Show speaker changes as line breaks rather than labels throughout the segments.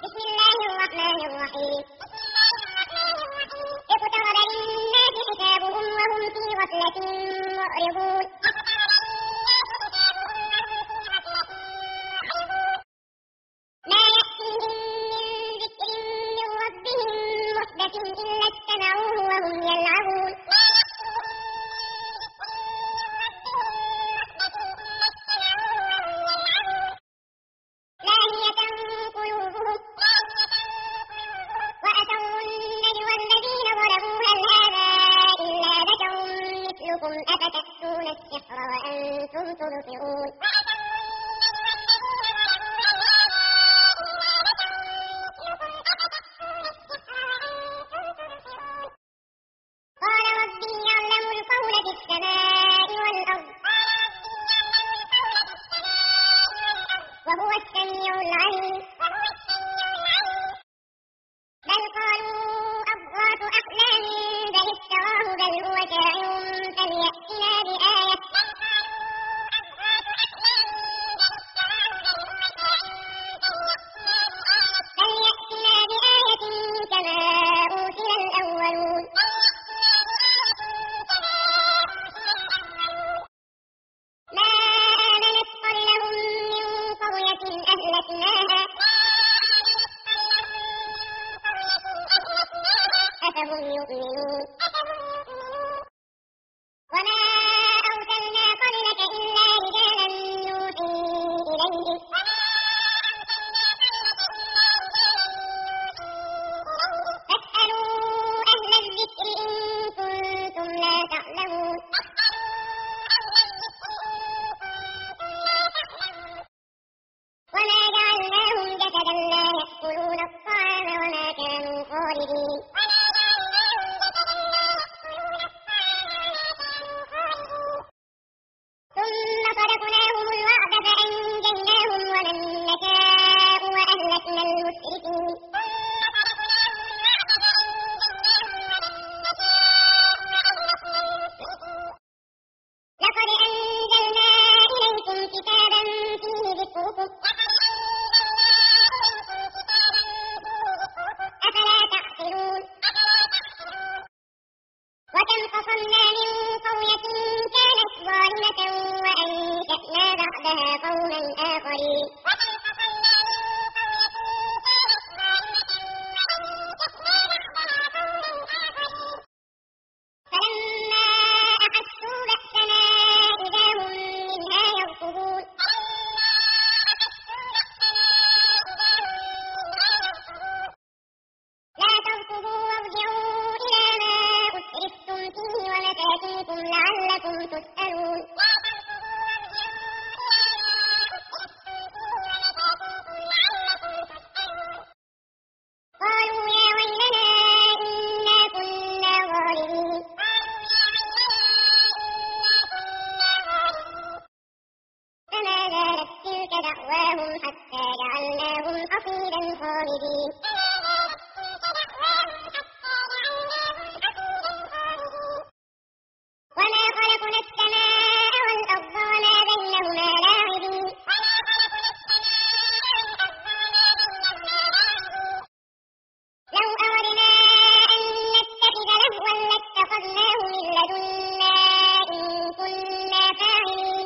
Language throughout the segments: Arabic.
بسم الله الرحمن الرحيم. اقترب للناس حسابهم وهم في غفلة معرضون. ما يأتيهم من ذكر من ربهم محدث إلا استمعوه وهم يلعبون. لاهية قلوبهم وأسروا النجوى الذين ظلموا هل هذا إلا بشر مثلكم أفتأتون السحر وأنتم تبصرون. قال ربي يعلم القول في السماء والأرض وهو السميع العليم. بل قالوا أضغاث أحلام بل افتراه بل هو شاعر فليأتنا بآية كما أرسل الأولون. ما آمنت قبلهم من قرية أهلكناها أفهم يؤمنون. وما أرسلنا قبلك إلا رجالا نوحي إليهم فاسألوا أهل الذكر إن كنتم لا تعلمون. وما جعلناهم جسدا لا يأكلون الطعام وما كانوا خالدين. ثم صدقناهم الوعد فأنجيناهم ومن نشاء وأهلكنا المشركين. لقد أنزلنا إليكم كتابا فيه ذكركم أفلا تعقلون. وكم قصمنا من قرية كانت ظالمة وأنشأنا بعدها قوما آخرين. فلما أحسوا بأسنا إذا هم منها يركضون. لا تركضوا وارجعوا إلى ما أسرفتم فيه ومساكنكم لعلكم تسألون. قالوا يا ويلنا إنا كنا ظالمين. فما زالت تلك دعواهم حتى جعلناهم حصيدا خالدين. وما خلقنا السماء والأرض وما بينهما لاعبين. لو أردنا أن نتخذ لهوا لاتخذناه من لدنا إن كنا فاعلين.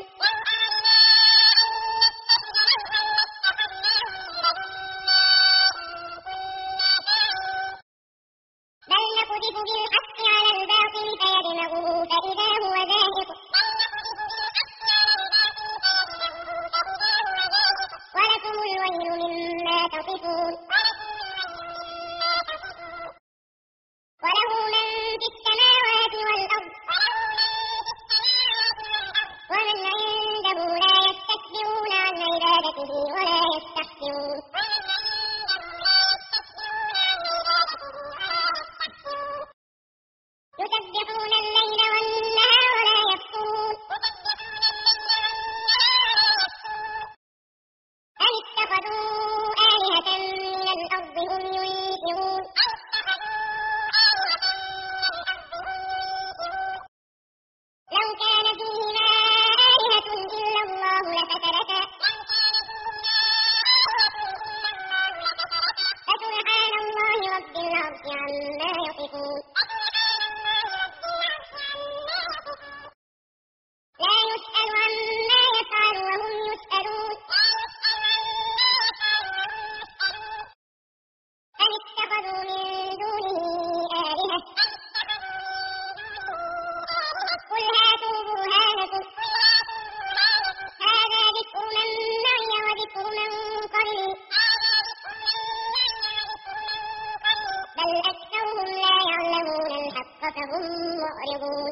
فهم معرضون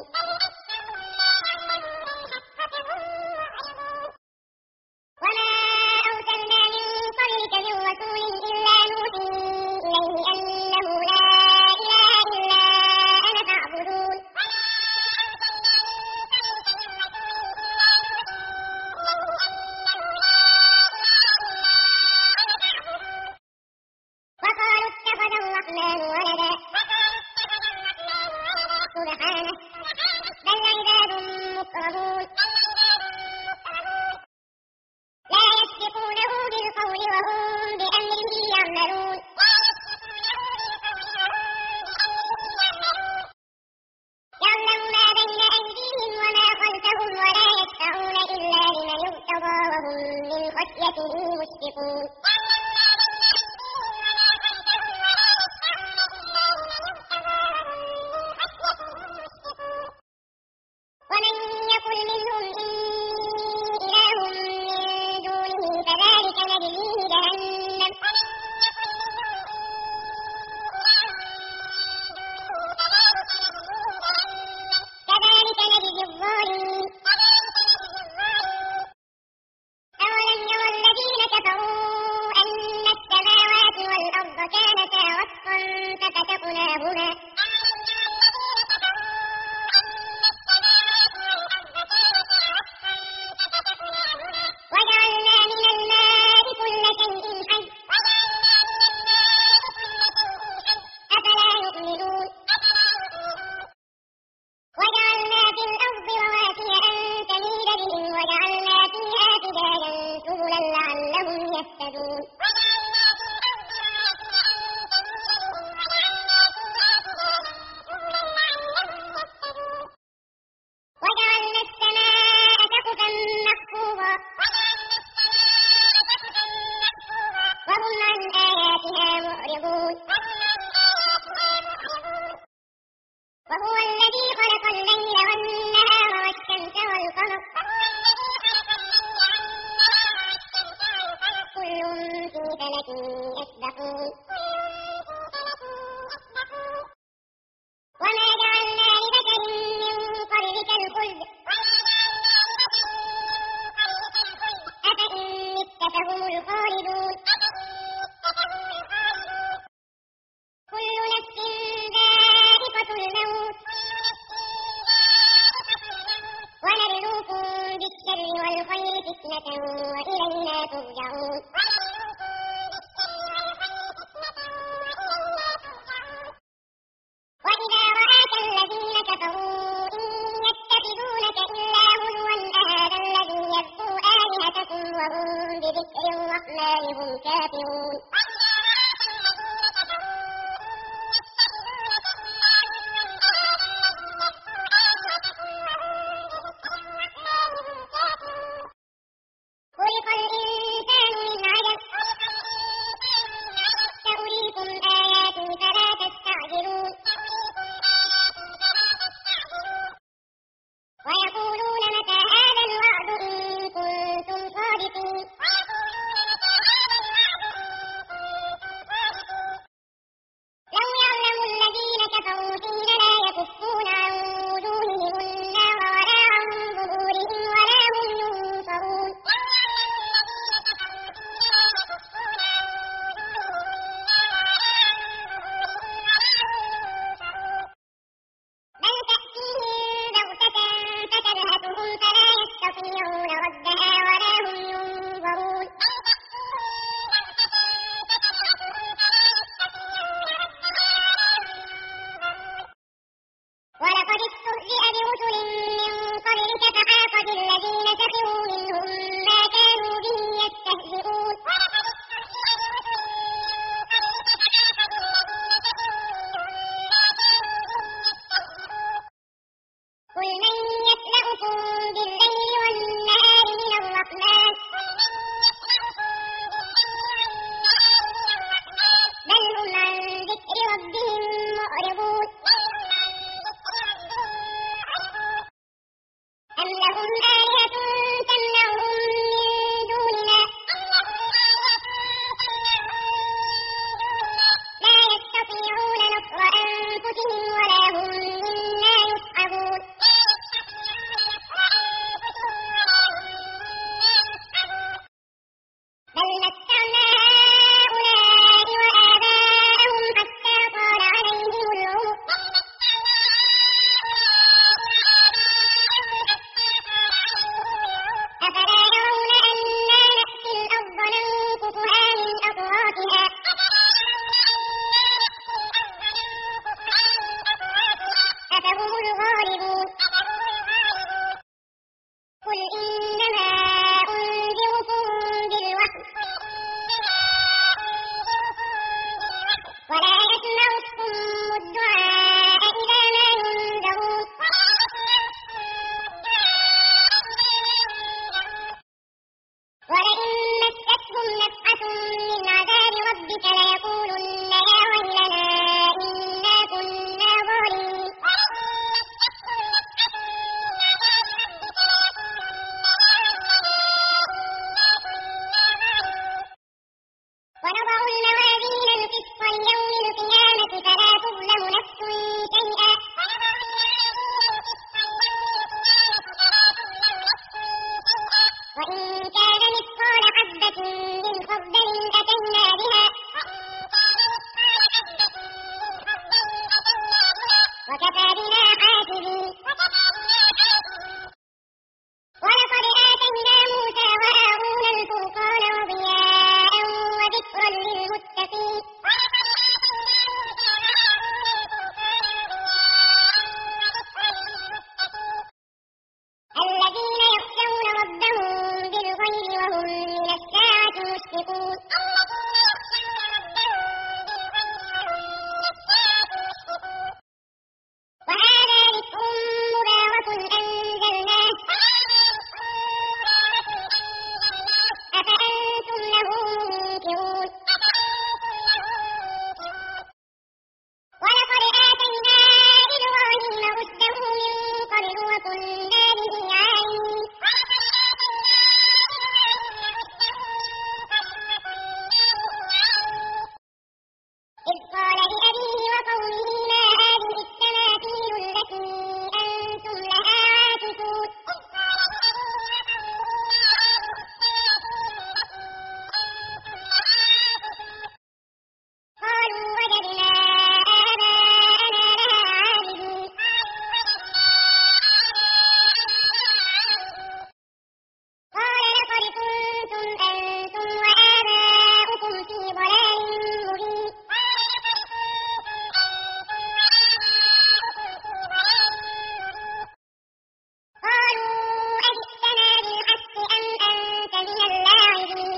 وما أرسلنا من قبلك من رسول إلا نوحي إليه أنه لا إله إلا أنا فاعبدون وقالوا اتخذ الرحمن ولدا سبحانه بل عباد مكرمون لا يسبقونه بالقول وهم بأمره يعملون يعلم ما بين أيديهم وما خلفهم ولا يشفعون إلا لمن ارتضى وهم من خشيته مشفقون ومن يقل منهم إني إله من دونه فذلك نجزيه جهنم كذلك نجزي الظالمين أولم يرى الذين كفروا أن السماوات والأرض كانتا رتقا ففتقناهما وجعلنا من الماء كل شيء حي أفلا يؤمنون وجعلنا في الأرض رواسي أن تميد بهم وجعلنا فيها فجاجا سبلا لعلهم يهتدون وجعلنا السماء سقفا محفوظا وهم عن آياتها معرضون وهو الذي خلق الليل والنهار والشمس والقمر كل في فلك يسبحون وما جعلنا لبشر من قبلك الخلد أفإن مت فهم الخالدون كل نفس ذائقة الموت ونبلوكم بالشر والخير فتنة وإلينا ترجعون للمتقين الذين يخشون ربهم بالغيب وهم من الساعة مشفقون وهذا ذكر مبارك أنزلناه أفأنتم له منكرون ولقد آتينا إبراهيم رشده من قبل وكنا به عالمين إذ قال لأبيه وقومه ما هذه التماثيل التي أنتم لها عاكفون قالوا وجدنا آباءنا لها عابدين قال لقد كنتم أنتم وآباؤكم في ضلال مبين قالوا أجئتنا بالحق أم أنت من اللاعبين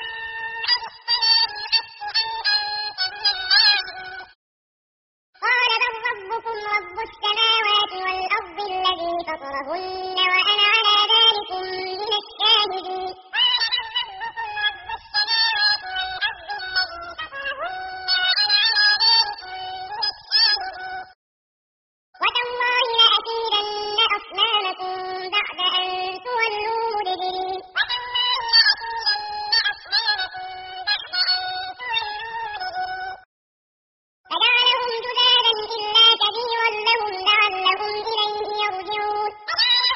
قال بل ربكم رب السماوات والأرض الذي فطرهن وأنا على ذلكم من الشاهدين وتالله لأكيدن أصنامكم بعد أن تولوا مدبرين فجعلهم جذاذا إلا كبيرا لهم لعلهم إليه يرجعون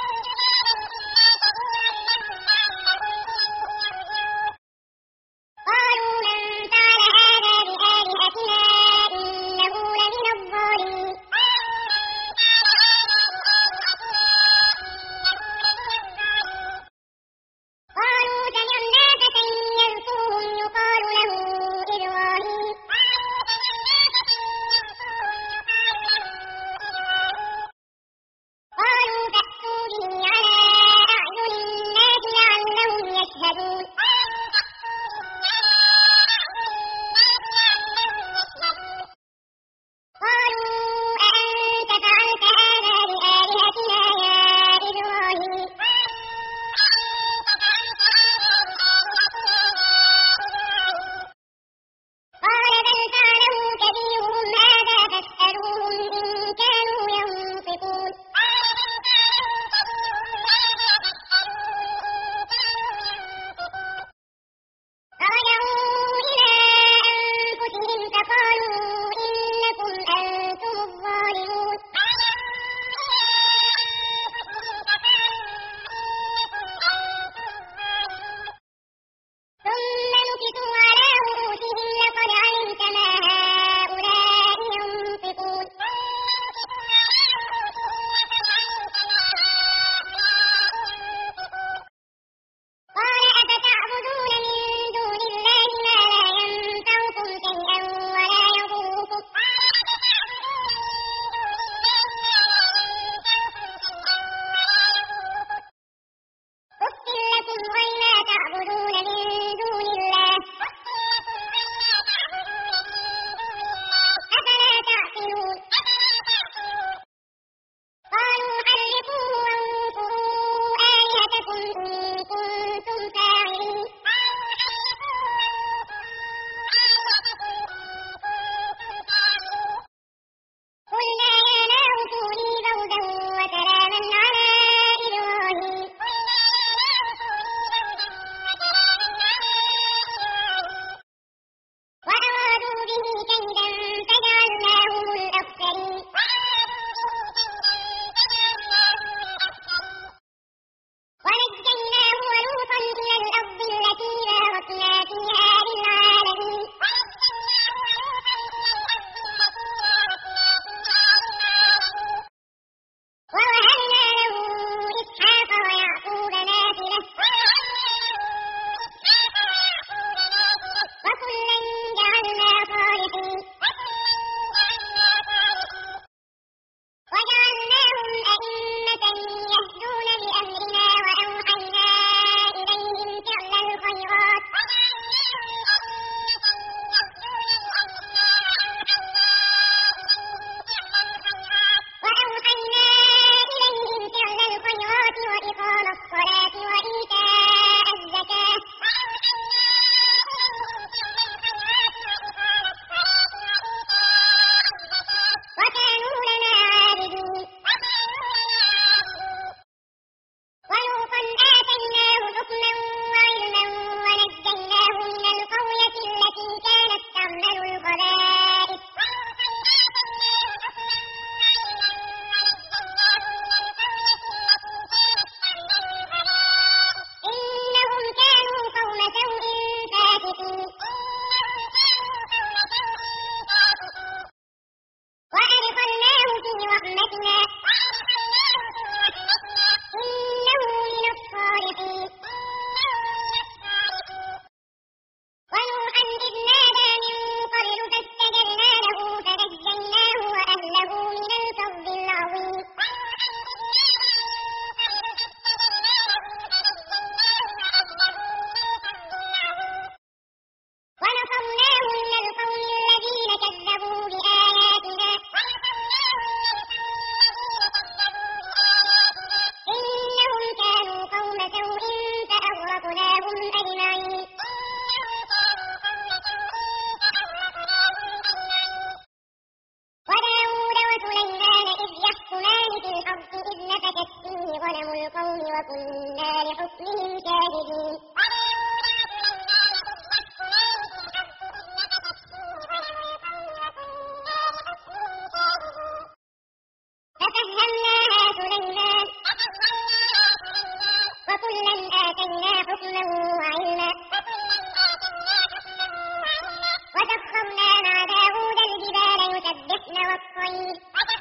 والطير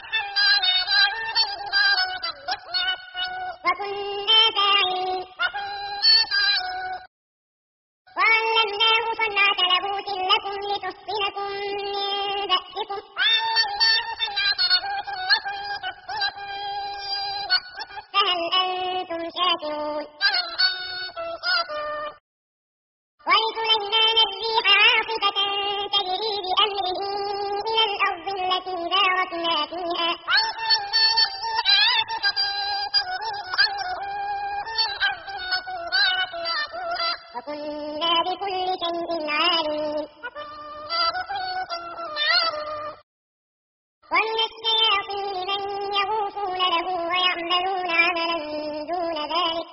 وكنا فاعلين وعلمناه صنعة لبوس لكم لتحصنكم من بأسكم فهل أنتم شاكرون ولسليمان الريح عاصفة تجري بأمره إلى الأرض التي باركنا فيها وكنا بكل شيء عالمين ومن الشياطين من يغوصون له ويعملون عملا دون ذلك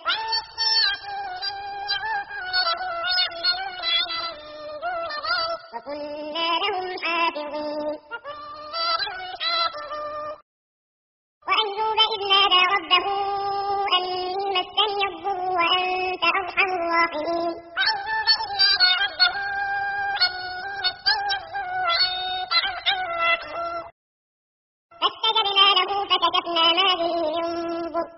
وكنا لهم حافظين وأيوب إذ نادى ربه أني مسني الضر وأنت أرحم الراحمين فاستجبنا له فكشفنا ما به من ضر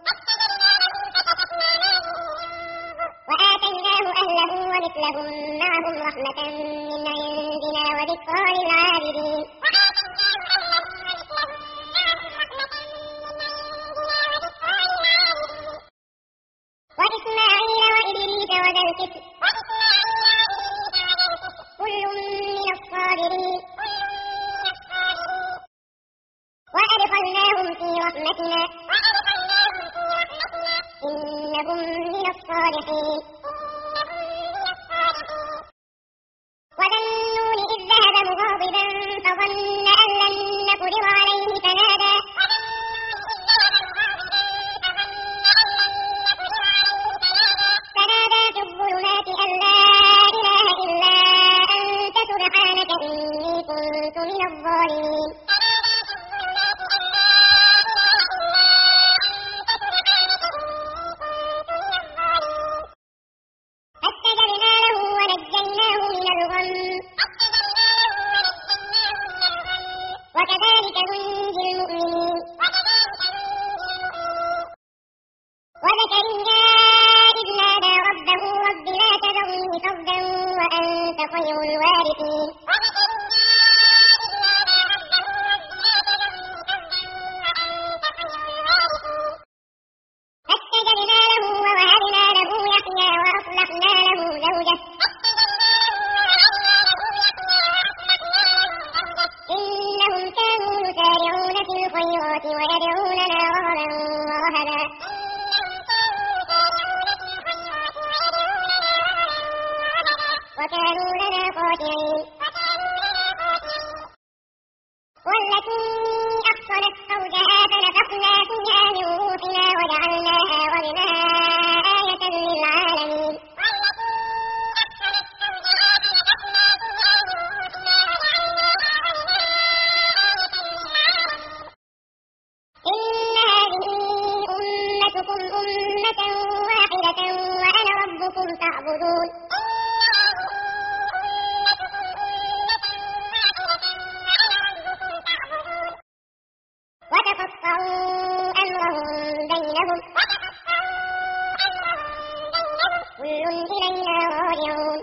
وآتيناه أهله ومثلهم معهم رحمة من عندنا وذكرى للعابدين وإسماعيل وإدريس وذا الكفل كل من الصابرين وأدخلناهم في رحمتنا إنهم من الصالحين وذا النون إذ ذهب مغاضبا فظن أن لن نقدر عليه فنادى في الظلمات أن لا إله إلا أنت سبحانك إني كنت من الظالمين فاستجبنا له ونجيناه من الغم وكذلك ننجي المؤمنين وزكريا إذ نادى ربه رب لا تذرني فردا وأنت خير الوارثين فاستجبنا له ووهبنا له يحيى وأصلحنا له زوجه إنهم كانوا يسارعون في الخيرات ويدعوننا رغبا ورهبا وكانوا لنا خاشعين والتي أحصنت فرجها فنفخنا فيها من روحنا وجعلناها وابنها آية للعالمين إن هذه أمتكم أمة واحدة وأنا ربكم فاعبدون وتقطعوا أمرهم بينهم كل إلينا راجعون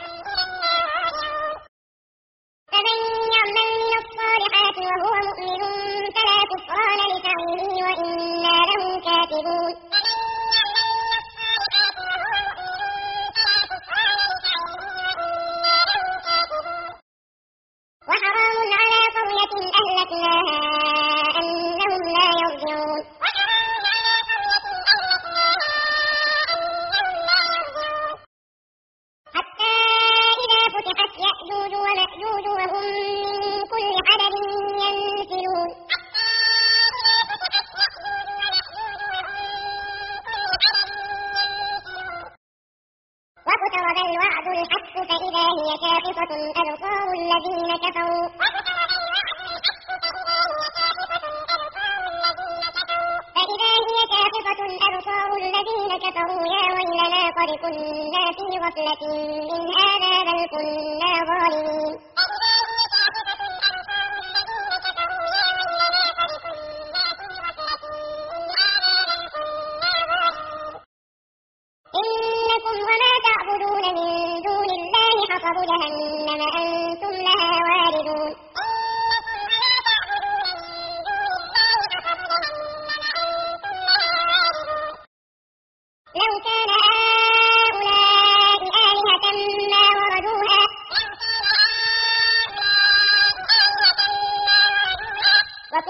فمن يعمل من الصالحات وهو مؤمن فلا كفران لسعيه وإنا له كاتبون وحرام على قرية أهلكناها أنهم لا يرجعون حتى إذا فتحت يأجوج ومأجوج وهم من كل حدب ينسلون واقترب الوعد الحق فإذا هي شاخصة أبصار الذين كفروا يا ويلنا قد كنا في غفلة من هذا بل كنا ظالمين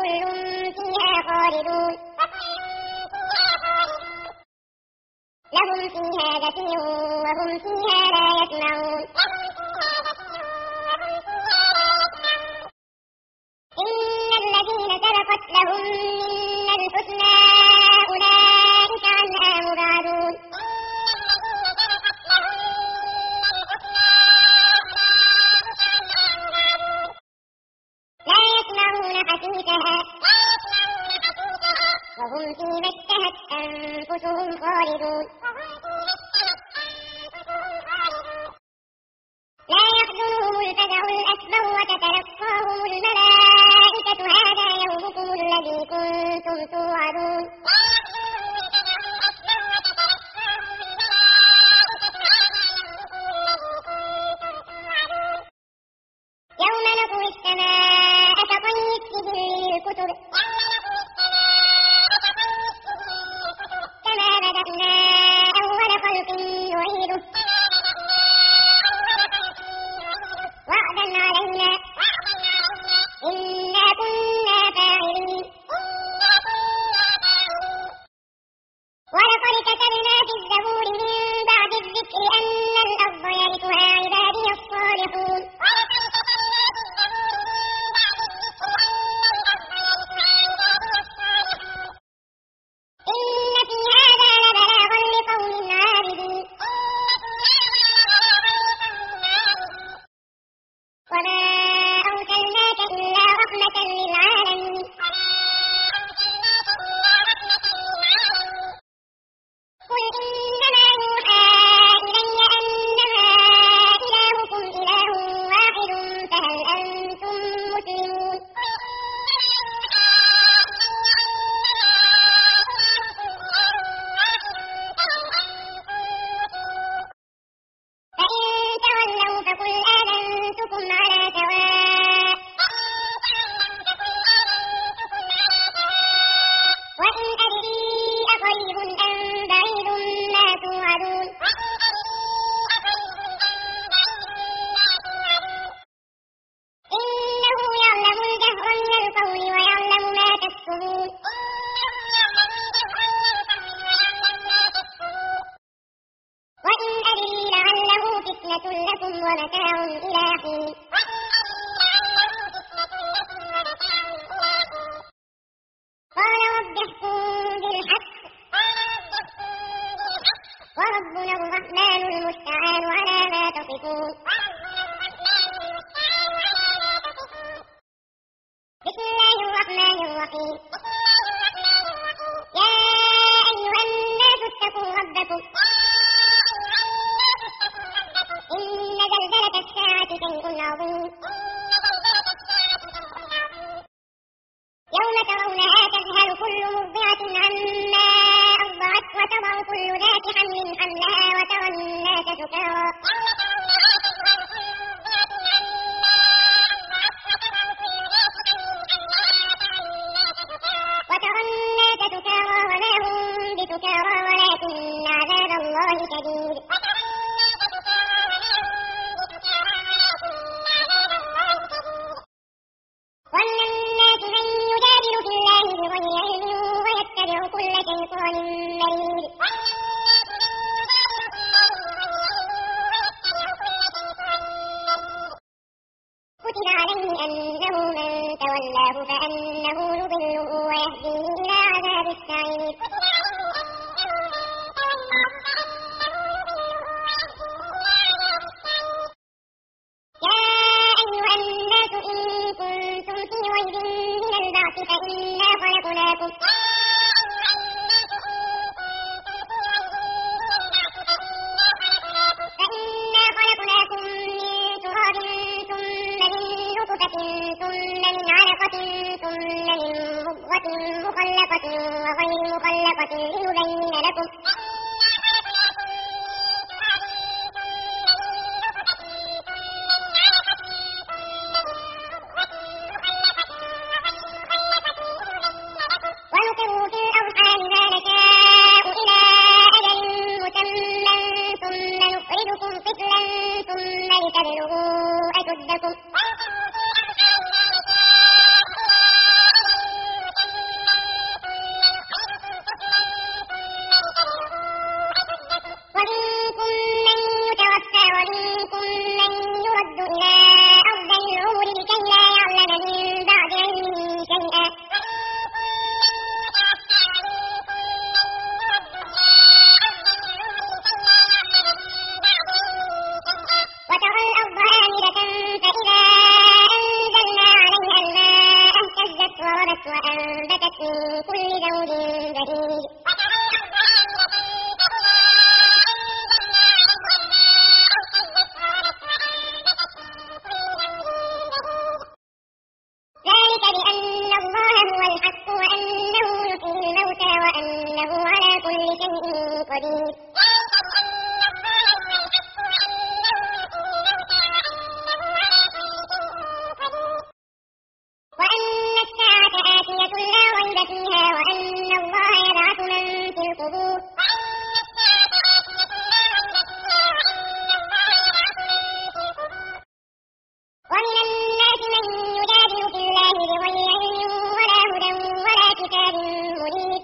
وكل فيها خالدون لهم فيها زفير وهم فيها لا يسمعون إن الذين سبقت لهم منا الحسنى أولئك عنها مبعدون لا يسمعون حسيسها وهم فيما اشتهت أنفسهم خالدون لا يحزنهم الفزع الأكبر وتتلقاهم الملائكة هذا يومكم الذي كنتم توعدون يوم نطوي السماء كطي السجل للكتب كما بدأنا أول خلق نعيده وعدا علينا إنا كنا فاعلين ولقد كتبنا في الزبور من بعد الذكر أن الأرض يرثها عبادي الصالحون إن في هذا لبلاغا لقوم عابدين وما أرسلناك إلا رحمة للعالمين قل إنما يوحى إلي أنما إلهكم إله واحد فهل أنتم مسلمون فإن تولوا فقل آذنتكم على سواء وإن أدري أقريب أم بعيد ما توعدون إنه يعلم الجهر من القول ويعلم ما تكتمون وإن أدري لعله فتنة لكم ومتاع إلى حين قال رب احكم بالحق وربنا الرحمن المستعان على ما تصفون بسم الله الرحمن الرحيم يا أيها الناس اتقوا ربكم إن زلزلة الساعة شيء عظيم يوم ترونها تذهل كل مرضعة عما أرضعت وتضع كل ذات حمل حملها وترى الناس سكارى وما هم بسكارى ولكن عذاب الله شديد ومن الناس من يجادل في الله بغير علم ويتبع كل شيطان مريد كتب عليه أنه من تولاه فأنه يضله ويهديه إلى عذاب السعير يا أيها الناس إن كنتم في ريب من البعث فإنا خلقناكم من تراب ثم من نطفة ثم من علقة ثم من مضغة مخلقة وغير مخلقة لنبين لكم ونقر في الأرحام ما نشاء إلى أجل مسمى ثم نخرجكم طفلا ثم لتبلغوا أشدكم وأنبتت من كل زوج بهيج ذلك بأن الله هو الحق وأنه يحيي الموتى وأنه على كل شيء قدير وأن الساعة آتية لا ريب فيها وأن الله يبعث من في القبور ومن الناس من يجادل في الله بغير علم ولا هدى ولا كتاب منير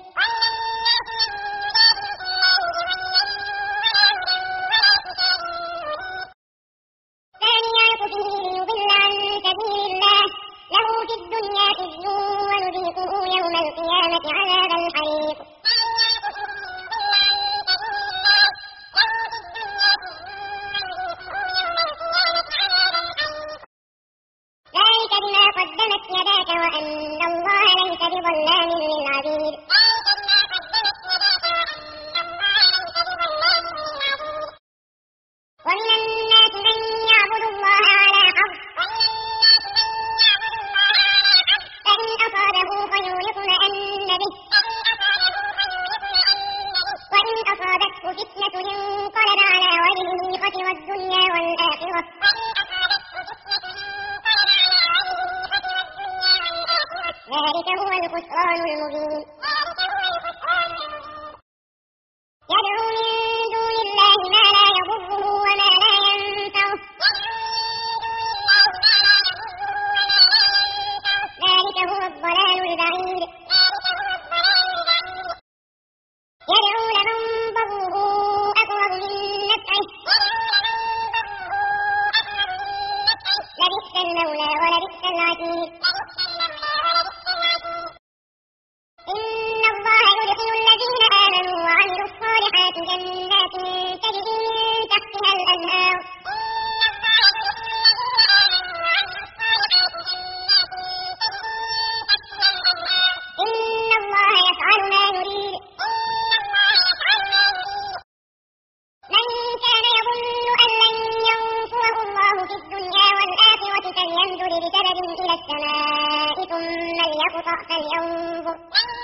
ثاني عطفه ليضل عن سبيل الله له في الدنيا خزي ونذيقه يوم القيامة عذاب الحريق ذلك بما قدمت يداك وأن الله ليس بظلام للعبيد ومن الناس من يعبد الله على حرف فإن أصابه خير يطمئن به وإن أصابته فتنة انقلب على وجهه خسر الدنيا والآخرة ذلك هو الخسران المبين يدعو من دون الله ما لا يضره وما لا ينفعه ذلك هو الضلال البعيد يدعو لمن ضره أقرب من نفعه لبئس المولى ولبئس العشير إن الله يدخل الذين آمنوا وعملوا الصالحات جنات تجري من تحتها الأنهار إن الله يفعل ما يريد من كان يظن أن لن ينصره الله في الدنيا والآخرة فليمدد بسبب إلى السماء ثم ليقطع فلينظر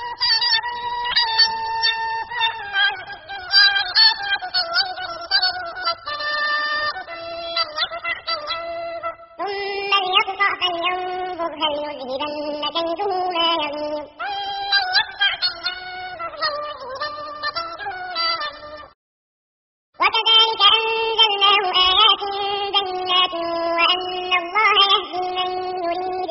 هل يذهبن كيده ما يغيظ وكذلك أنزلناه آيات بينات وأن الله يهدي من يريد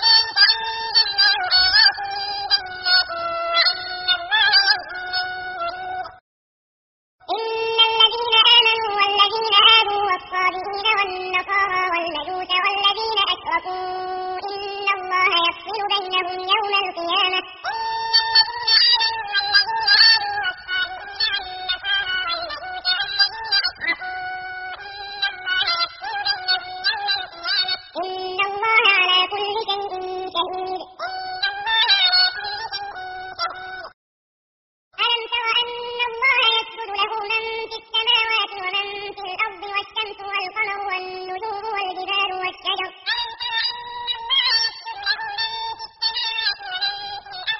إن الذين آمنوا والذين هادوا والصابئين والنصارى والمجوس والذين أشركوا إن الله يفصل بينهم يوم القيامة إن الله على كل شيء شهيد ألم تر أن الله يسجد له من في السماوات ومن في الأرض والشمس والقمر والنجوم والجبال والشجر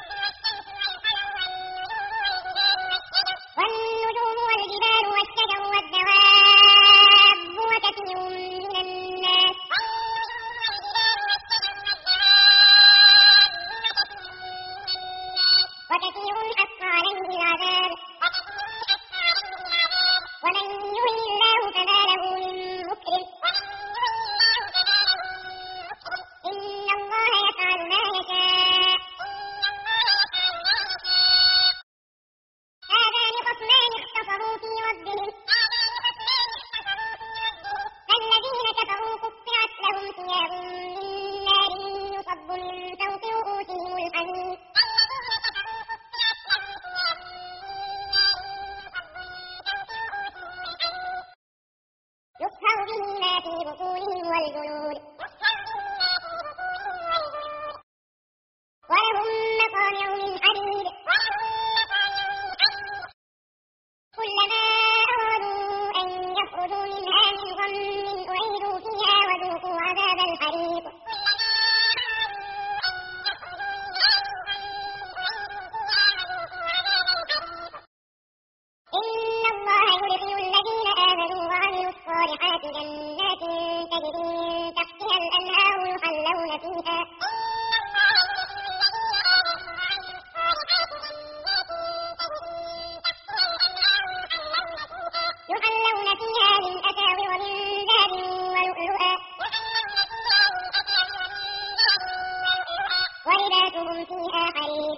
ولباسهم فيها حرير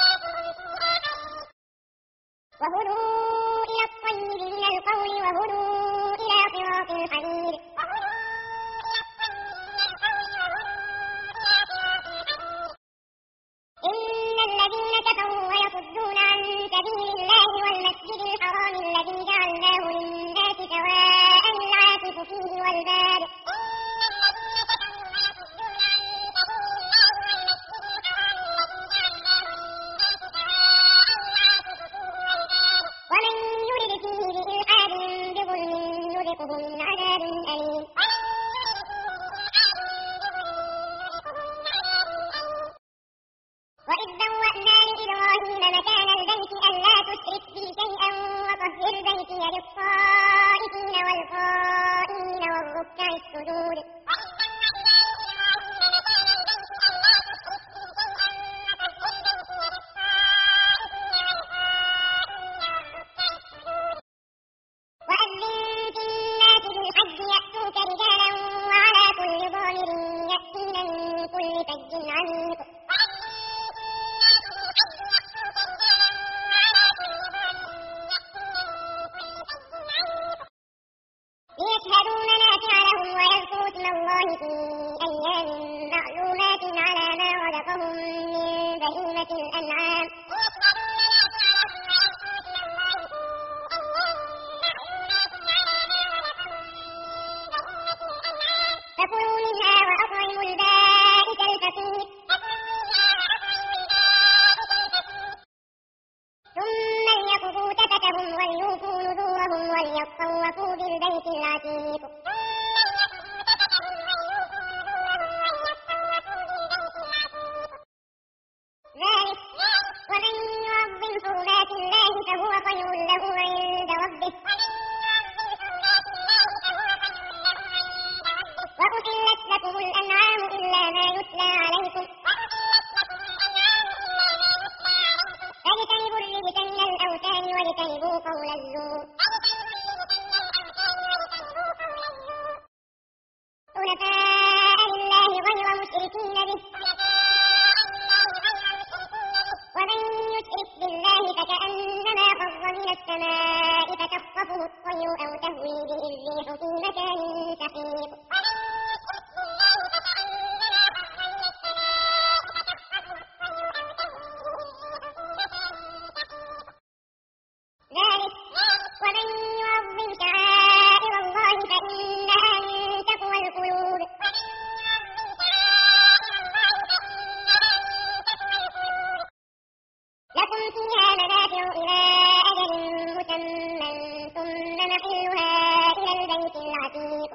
وهدوا إلى الطيب من القول وهدوا إلى صراط الحميد إن الذين كفروا ويصدون عن سبيل الله والمسجد الحرام الذي جعلناه للناس سواء العاكف فيه والباد ومن يرد فيه بإلحاد بظلم نذقه من عذاب أليم وإذ بوأنا لإبراهيم مكان البيت ألا تشرك بي شيئا وطهر بيتي للطائفين والقائمين والركع السجود وأذن في الناس بالحج يأتوك رجالا وعلى كل ضامر يأتين من كل فج عميق ليشهدوا منافع لهم ويذكروا اسم الله في أيام معلومات على ما رزقهم من بهيمة الأنعام فكلوا منها وأطعموا البائس الفقير ثم ليقضوا تفتهم وليوفوا نذورهم وليطوفوا بالبيت العتيق ذلك ومن يعظم حرمات الله فهو خير له عند ربه وأحلت لكم الأنعام إلا ما يتلى عليكم فاجتنبوا الرجس من الأوثان واجتنبوا قول الزور حنفاء لله غير مشركين به ومن يشرك بالله فكأنما خر من السماء فتخطفه الطير أو تهوي به الريح في مكان سحيق ذلك ومن يعظم شعائر الله فإنها من تقوى القلوب لكم فيها منافع إلى أجل مسمى ثم محلها إلى البيت العتيق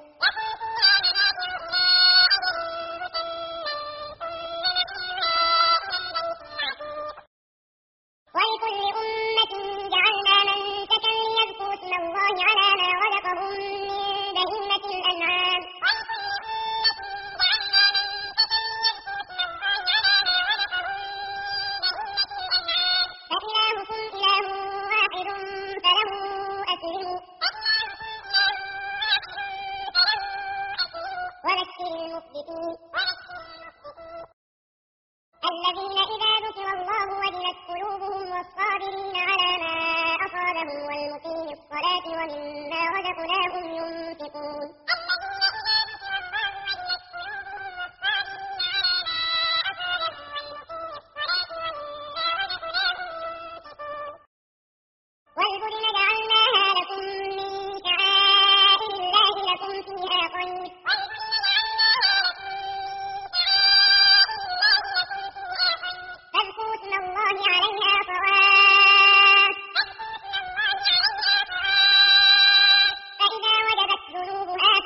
ولكل أمة جعلنا منسكا ليذكروا اسم الله على ما رزقهم من بهيمة الأنعام فإلهكم إله واحد فله أسلموا وبشر المخبتين الذين إذا ذكر الله وجلت قلوبهم والصابرين على ما أصابهم والمقيم الصلاة ومما رزقناهم ينفقون والبدن جعلناها لكم من شعائر الله لكم فيها خير فاذكروا اسم الله عليها صواف فإذا وجبت جنوبها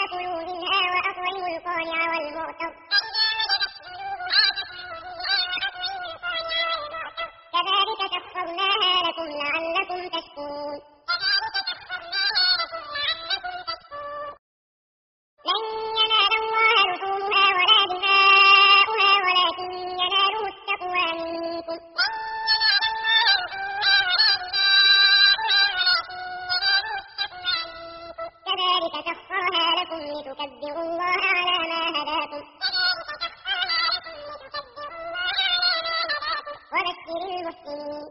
المحسنين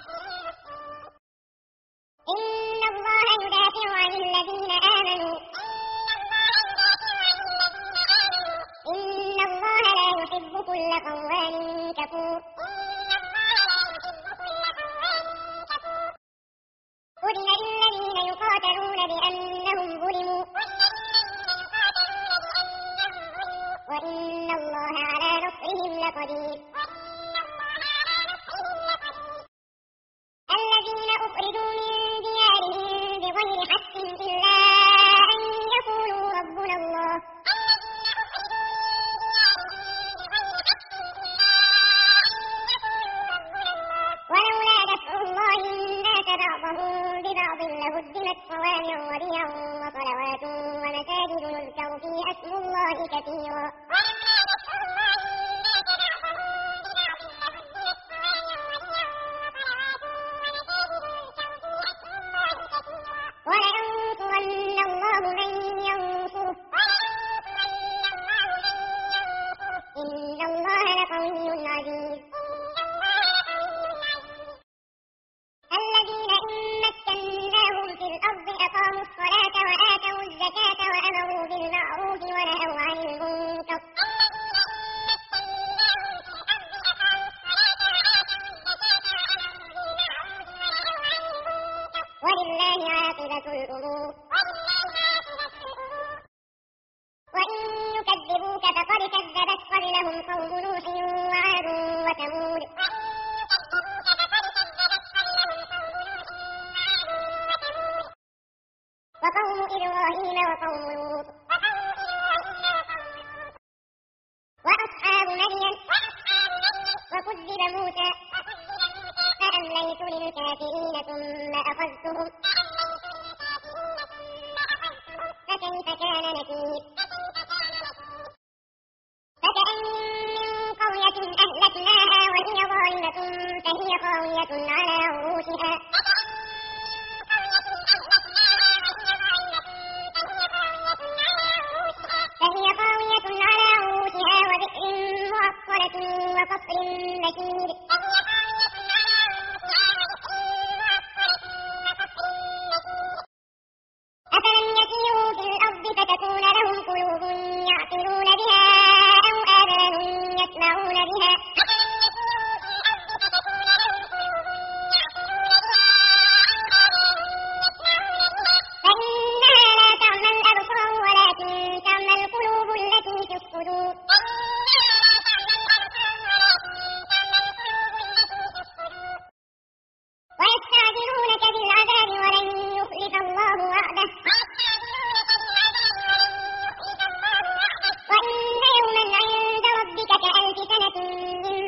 إن الله يدافع عن الذين آمنوا إن الله لا يحب كل خوان كفور أذن للذين يقاتلون بأنهم ظلموا وإن الله على نصرهم لقدير الذين أخرجوا من ديارهم بغير حق إلا أن يقولوا ربنا الله ولولا دفع الله الناس بعضهم ببعض لهدمت صوامع وبيع وصلوات ومساجد يذكر فيها اسم الله كثيرا ولينصرن الله من ينصره إن الله لقوي عزيز الذين إن مكناهم في الأرض أقاموا الصلاة وآتوا الزكاة وأمروا بالمعروف ونهوا عن المنكر ولله عاقبة الأمور وإن يكذبوك فقد كذبت قبلهم قوم نوح وعاد وثمود وقوم إبراهيم وقوم لوط وأصحاب مدين وكذب موسى فأمليت للكافرين ثم أخذتهم فكيف كان نكير فكأين من قرية أهلكناها وهي ظالمة فهي خاوية على عروشها وبئر معطلة وقصر مشيد أفلم يسيروا في الأرض فتكون لهم قلوب يعقلون بها أو آذان يسمعون بها فإنها لا تعمى الأبصار ولكن تعمى القلوب التي في الصدور ويستعجلونك بالعذاب ولن يخلف الله وعده وإن يوما عند ربك كألف سنة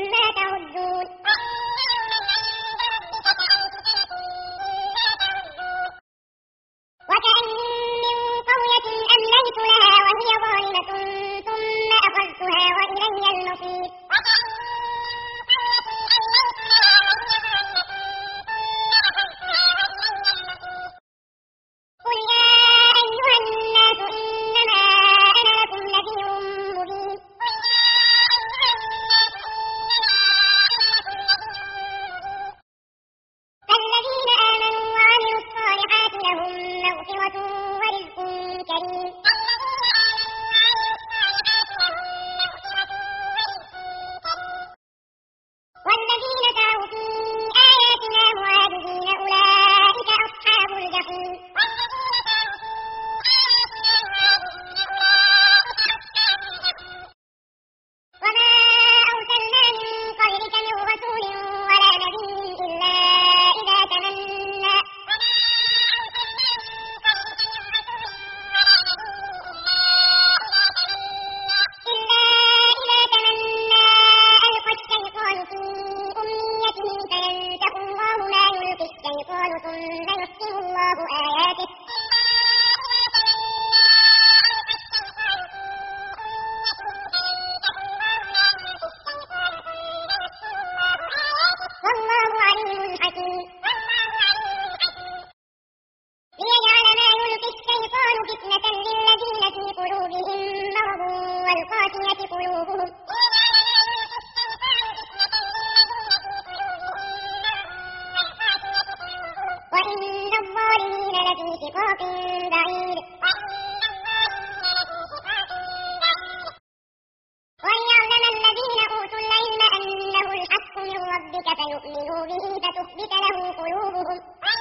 فتخبت له قلوبهم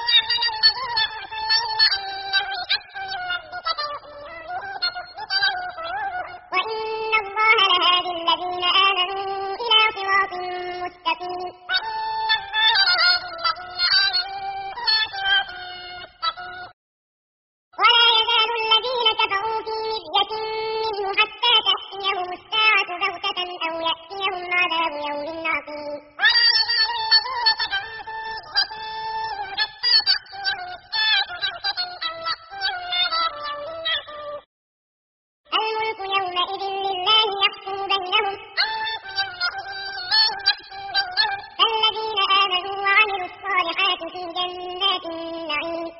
وإن الله لهادي الذين آمنوا إلى صراط مستقيم ولا يزال الذين كفروا في مرية منه حتى تأتيهم الساعة بغتة أو يأتيهم عذاب يوم عقيم الملك يومئذ لله يحكم بينهم الذين آمنوا وعملوا الصالحات في جنات النعيم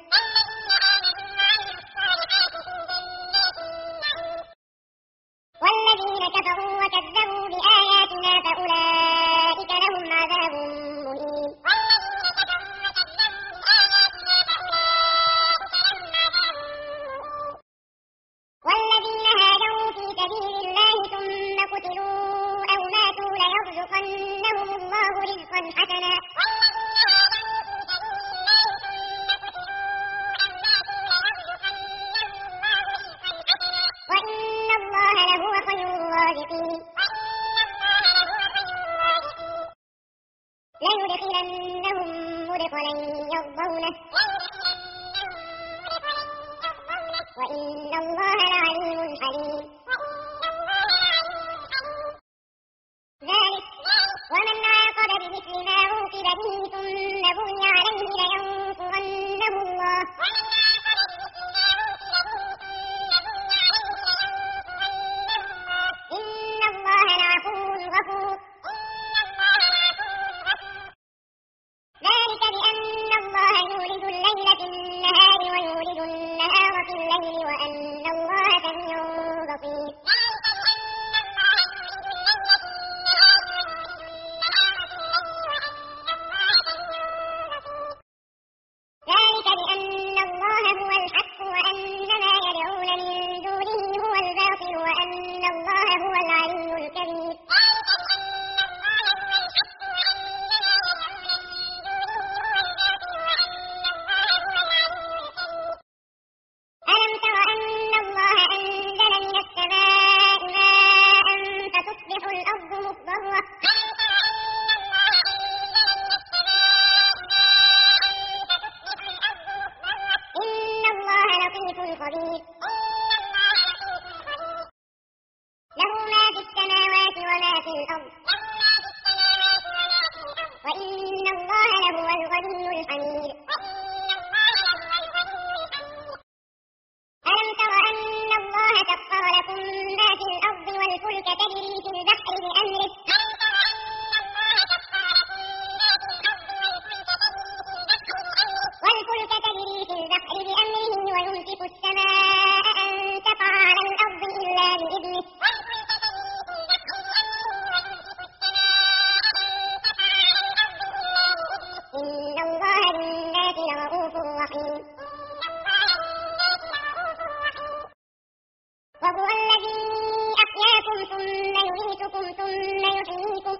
والذين كفروا وكذبوا بآياتنا فأولئك لهم عذاب مهين والذين هاجروا في سبيل الله ثم قتلوا أو ماتوا ليرزقنهم الله رزقا حسنا وإن الله لهو خير الرازقين ليدخلنهم مدخلا يرضونه وإن الله لعليم حليم ذلك ومن عاقب بمثل ما عوقب به ثم بغي عليه لينصرنه الله إن الله لعفو غفور ذلك بأن الله يولد الليل في النهار ويولد النهار في الليل وأن الله سميع بصير ذلك بأن الله هو الحق وأن ما يدعون من دونه هو الباطل وأن الله هو العلي الكبير ألم تر أن الله أنزل من السماء ماء فتصبح الأرض مخضرة إن الله لطيف خبير له ما في السماوات وما في الأرض وإن الله لهو الغني الحميد ألم تر أن الله سخر لكم ما في الأرض والفلك تجري في البحر بأمره ويمسك السماء أن تقع على الأرض إلا بإذنه إن الله بالناس لرؤوف رحيم وهو الذي أحياكم ثم يميتكم ثم يحييكم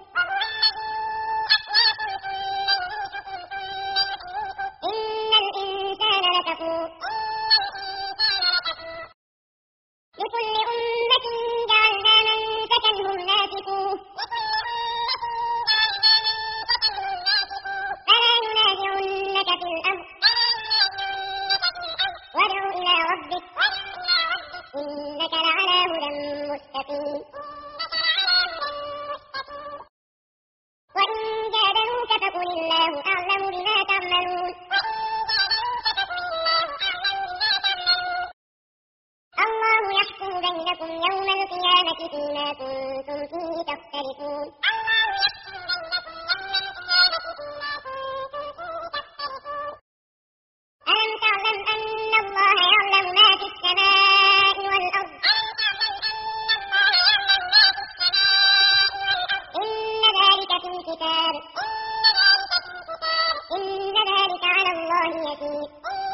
إن الإنسان لكفور لكل أمة جعلنا منسكا هم ناسكوه فلا ينازعنك في الأمر وادع إلى ربك إنك لعلى هدى مستقيم وإن جادلوك فقل الله أعلم بما تعملون الله يحكم بينكم يوم القيامة فيما كنتم فيه تختلفون ألم تعلم أن الله يعلم ما في السماء والأرض إن ذلك في كتاب إن ذلك على الله يسير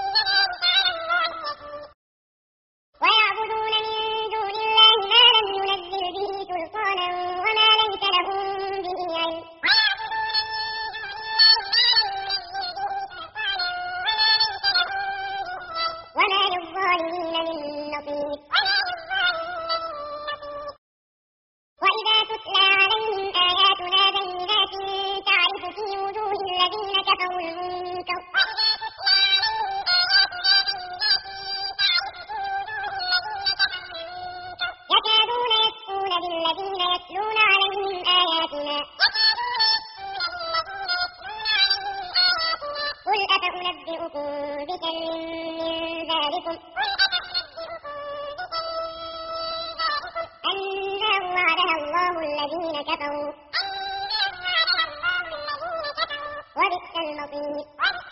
ويعبدون من دون الله ما لم ينزل به سلطانا وما ليس لهم به علم ذلكم النار وعدها الله الذين كفروا وبئس المصير.